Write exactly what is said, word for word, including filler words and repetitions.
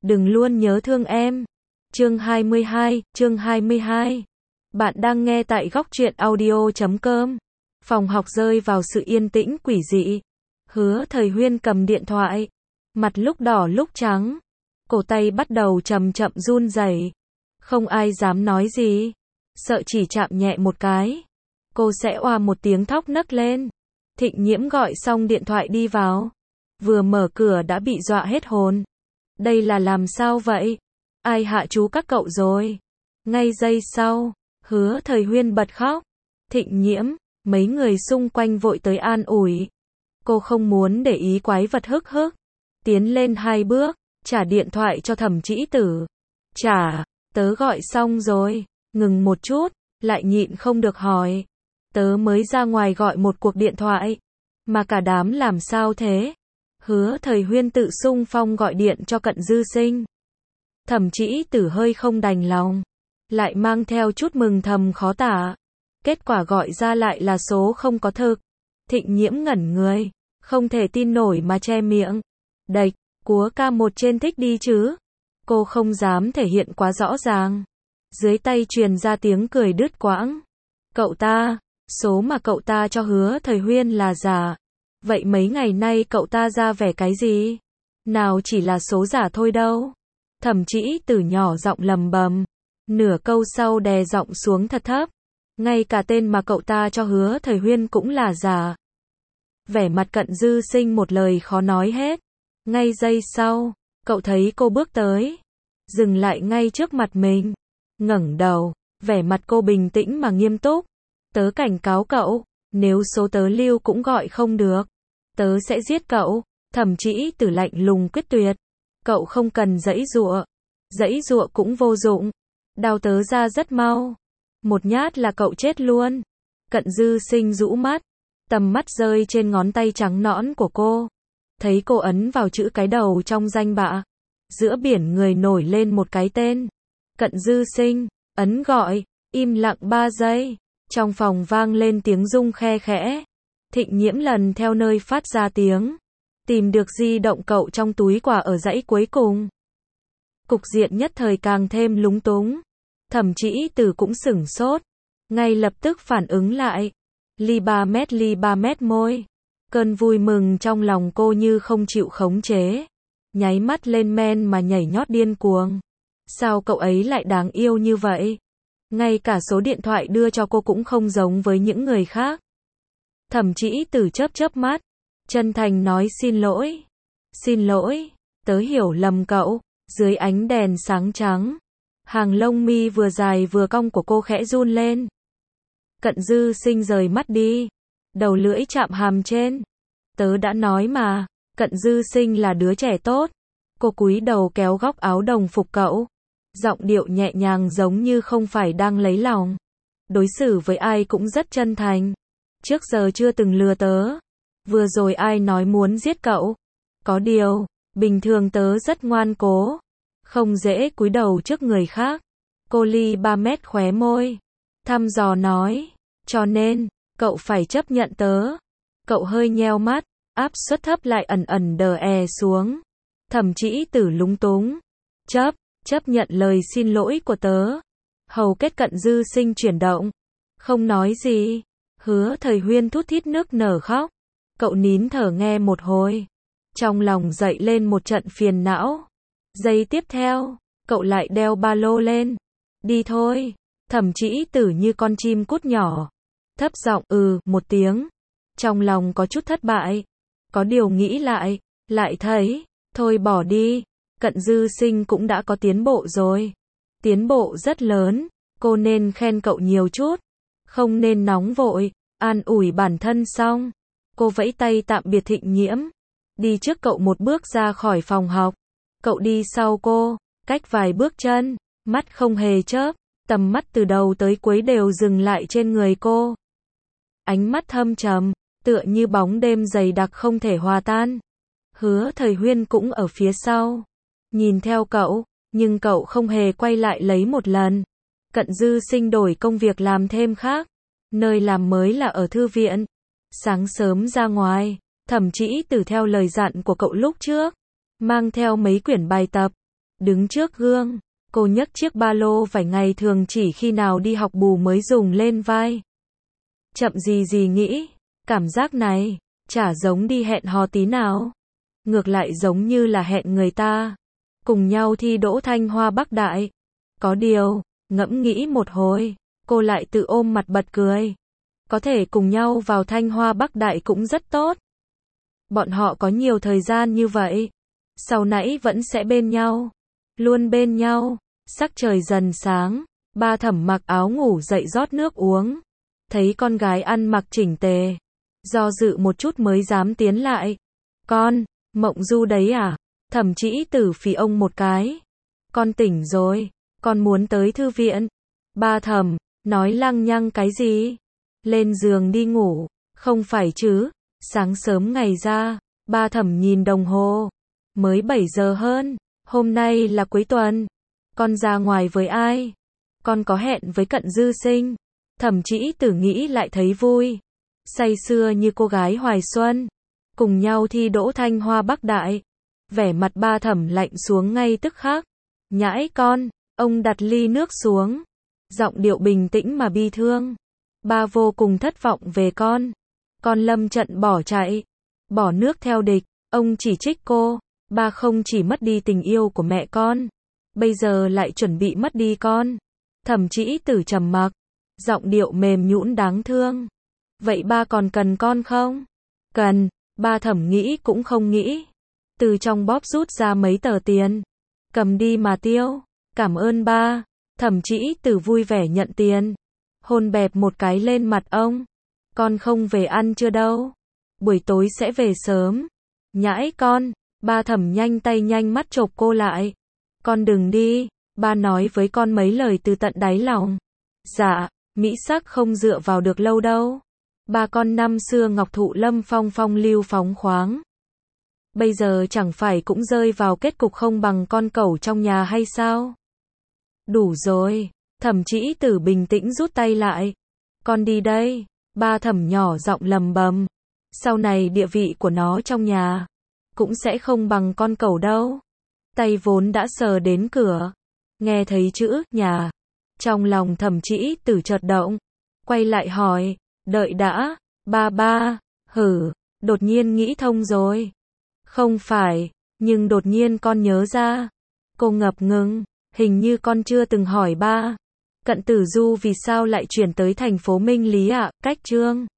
đừng luôn nhớ thương em. Chương hai mươi hai, chương hai mươi hai. Bạn đang nghe tại góc truyện audio chấm com. Phòng học rơi vào sự yên tĩnh quỷ dị. Hứa Thời Huyên cầm điện thoại, mặt lúc đỏ lúc trắng, cổ tay bắt đầu chậm chậm run rẩy. Không ai dám nói gì, sợ chỉ chạm nhẹ một cái, cô sẽ oa một tiếng thóc nấc lên. Thịnh Nhiễm gọi xong điện thoại đi vào, vừa mở cửa đã bị dọa hết hồn. Đây là làm sao vậy? Ai hạ chú các cậu rồi? Ngay giây sau, Hứa Thời Huyên bật khóc. Thịnh Nhiễm, mấy người xung quanh vội tới an ủi. Cô không muốn để ý quái vật hức hức, tiến lên hai bước, trả điện thoại cho Thẩm Trĩ Tử. Trả, tớ gọi xong rồi. Ngừng một chút, lại nhịn không được hỏi. Tớ mới ra ngoài gọi một cuộc điện thoại, mà cả đám làm sao thế? Hứa Thời Huyên tự xung phong gọi điện cho Cận Dư Sinh. Thẩm Trĩ Tử hơi không đành lòng, lại mang theo chút mừng thầm khó tả. Kết quả gọi ra lại là số không có thực. Thịnh Nhiễm ngẩn người, không thể tin nổi mà che miệng. Đệch, cúa ca một trên thích đi chứ. Cô không dám thể hiện quá rõ ràng. Dưới tay truyền ra tiếng cười đứt quãng. Cậu ta, số mà cậu ta cho Hứa Thời Huyên là giả. Vậy mấy ngày nay cậu ta ra vẻ cái gì? Nào chỉ là số giả thôi đâu. Thẩm Trĩ Tử nhỏ giọng lầm bầm. Nửa câu sau đè giọng xuống thật thấp. Ngay cả tên mà cậu ta cho Hứa Thời Huyên cũng là giả. Vẻ mặt Cận Dư Sinh một lời khó nói hết. Ngay giây sau, cậu thấy cô bước tới, dừng lại ngay trước mặt mình, ngẩng đầu, vẻ mặt cô bình tĩnh mà nghiêm túc. Tớ cảnh cáo cậu, nếu số tớ lưu cũng gọi không được, tớ sẽ giết cậu. Thẩm Trĩ Tử lạnh lùng quyết tuyệt. Cậu không cần giãy giụa, giãy giụa cũng vô dụng. Đau tớ ra rất mau, một nhát là cậu chết luôn. Cận Dư Sinh rũ mắt, tầm mắt rơi trên ngón tay trắng nõn của cô, thấy cô ấn vào chữ cái đầu trong danh bạ. Giữa biển người nổi lên một cái tên. Cận Dư Sinh, ấn gọi, im lặng ba giây. Trong phòng vang lên tiếng rung khe khẽ. Thịnh Nhiễm lần theo nơi phát ra tiếng, tìm được di động cậu trong túi quà ở dãy cuối cùng. Cục diện nhất thời càng thêm lúng túng. Thẩm Trĩ Tử cũng sửng sốt, ngay lập tức phản ứng lại. Ly ba mét ly ba mét môi. Cơn vui mừng trong lòng cô như không chịu khống chế, nháy mắt lên men mà nhảy nhót điên cuồng. Sao cậu ấy lại đáng yêu như vậy? Ngay cả số điện thoại đưa cho cô cũng không giống với những người khác. Thẩm Trĩ Tử chớp chớp mắt, chân thành nói xin lỗi. Xin lỗi, tớ hiểu lầm cậu. Dưới ánh đèn sáng trắng, hàng lông mi vừa dài vừa cong của cô khẽ run lên. Cận Dư Sinh rời mắt đi, đầu lưỡi chạm hàm trên. Tớ đã nói mà, Cận Dư Sinh là đứa trẻ tốt. Cô cúi đầu kéo góc áo đồng phục cậu, giọng điệu nhẹ nhàng giống như không phải đang lấy lòng. Đối xử với ai cũng rất chân thành. Trước giờ chưa từng lừa tớ. Vừa rồi ai nói muốn giết cậu? Có điều, bình thường tớ rất ngoan cố, không dễ cúi đầu trước người khác. Cô ly ba mét khóe môi, thăm dò nói. Cho nên, cậu phải chấp nhận tớ. Cậu hơi nheo mắt, áp suất thấp lại ẩn ẩn đờ è xuống. Thẩm Trĩ Tử lúng túng. Chấp, chấp nhận lời xin lỗi của tớ. Hầu kết Cận Dư Sinh chuyển động, không nói gì. Hứa Thời Huyên thút thít nước nở khóc. Cậu nín thở nghe một hồi, trong lòng dậy lên một trận phiền não. Giây tiếp theo, cậu lại đeo ba lô lên. Đi thôi. Thẩm Trĩ Tử như con chim cút nhỏ, thấp giọng ừ một tiếng. Trong lòng có chút thất bại, có điều nghĩ lại, lại thấy, thôi bỏ đi. Cận Dư Sinh cũng đã có tiến bộ rồi, tiến bộ rất lớn. Cô nên khen cậu nhiều chút, không nên nóng vội. An ủi bản thân xong, cô vẫy tay tạm biệt Thịnh Nhiễm, đi trước cậu một bước ra khỏi phòng học. Cậu đi sau cô, cách vài bước chân, mắt không hề chớp, tầm mắt từ đầu tới cuối đều dừng lại trên người cô. Ánh mắt thâm trầm, tựa như bóng đêm dày đặc không thể hòa tan. Hứa Thời Huyên cũng ở phía sau, nhìn theo cậu, nhưng cậu không hề quay lại lấy một lần. Cận Dư Sinh đổi công việc làm thêm khác, nơi làm mới là ở thư viện. Sáng sớm ra ngoài, Thẩm Trĩ Tử theo lời dặn của cậu lúc trước, mang theo mấy quyển bài tập, Đứng trước gương, cô nhấc chiếc ba lô vải ngày thường chỉ khi nào đi học bù mới dùng lên vai. Chậm gì gì nghĩ, cảm giác này, chả giống đi hẹn hò tí nào. Ngược lại giống như là hẹn người ta. Cùng nhau thi đỗ Thanh Hoa Bắc Đại. Có điều, ngẫm nghĩ một hồi, cô lại tự ôm mặt bật cười. Có thể cùng nhau vào Thanh Hoa Bắc Đại cũng rất tốt. Bọn họ có nhiều thời gian như vậy. Sau nãy vẫn sẽ bên nhau. Luôn bên nhau. Sắc trời dần sáng. Ba Thẩm mặc áo ngủ dậy rót nước uống. Thấy con gái ăn mặc chỉnh tề. Do dự một chút mới dám tiến lại. Con, Mộng Du đấy à? Thẩm Trĩ Tử phì ông một cái. Con tỉnh rồi. Con muốn tới thư viện. Ba Thẩm, nói lăng nhăng cái gì? Lên giường đi ngủ. Không phải chứ. Sáng sớm ngày ra. Ba Thẩm nhìn đồng hồ. Mới bảy giờ hơn. Hôm nay là cuối tuần. Con ra ngoài với ai? Con có hẹn với Cận Dư Sinh. Thẩm Trĩ Tử nghĩ lại thấy vui. Say sưa như cô gái hoài xuân. Cùng nhau thi đỗ Thanh Hoa Bắc Đại. Vẻ mặt Ba Thẩm lạnh xuống ngay tức khắc. Nhãi con, ông đặt ly nước xuống. Giọng điệu bình tĩnh mà bi thương. Ba vô cùng thất vọng về con. Con lâm trận bỏ chạy. Bỏ nước theo địch. Ông chỉ trích cô. Ba không chỉ mất đi tình yêu của mẹ con. Bây giờ lại chuẩn bị mất đi con. Thẩm Trĩ Tử trầm mặc. Giọng điệu mềm nhũn đáng thương. Vậy ba còn cần con không? Cần. Ba Thẩm nghĩ cũng không nghĩ. Từ trong bóp rút ra mấy tờ tiền. Cầm đi mà tiêu. Cảm ơn ba. Thẩm Trĩ Tử vui vẻ nhận tiền. Hôn bẹp một cái lên mặt ông. Con không về ăn trưa đâu. Buổi tối sẽ về sớm. Nhãi con. Ba Thẩm nhanh tay nhanh mắt chộp cô lại. Con đừng đi. Ba nói với con mấy lời từ tận đáy lòng. Dạ, mỹ sắc không dựa vào được lâu đâu. Ba con năm xưa ngọc thụ lâm phong phong lưu phóng khoáng. Bây giờ chẳng phải cũng rơi vào kết cục không bằng con cẩu trong nhà hay sao? Đủ rồi. Thẩm Trĩ Tử bình tĩnh rút tay lại. Con đi đây. Ba Thẩm nhỏ giọng lầm bầm. Sau này địa vị của nó trong nhà cũng sẽ không bằng con cẩu đâu. Tay vốn đã sờ đến cửa. Nghe thấy chữ nhà. Trong lòng Thẩm Trĩ Tử chợt động. Quay lại hỏi. Đợi đã. Ba ba. Hử. Đột nhiên nghĩ thông rồi. Không phải. Nhưng đột nhiên con nhớ ra. Cô ngập ngừng. Hình như con chưa từng hỏi ba. Cận Tử Du vì sao lại chuyển tới thành phố Minh Lý ạ? À? Cách Trương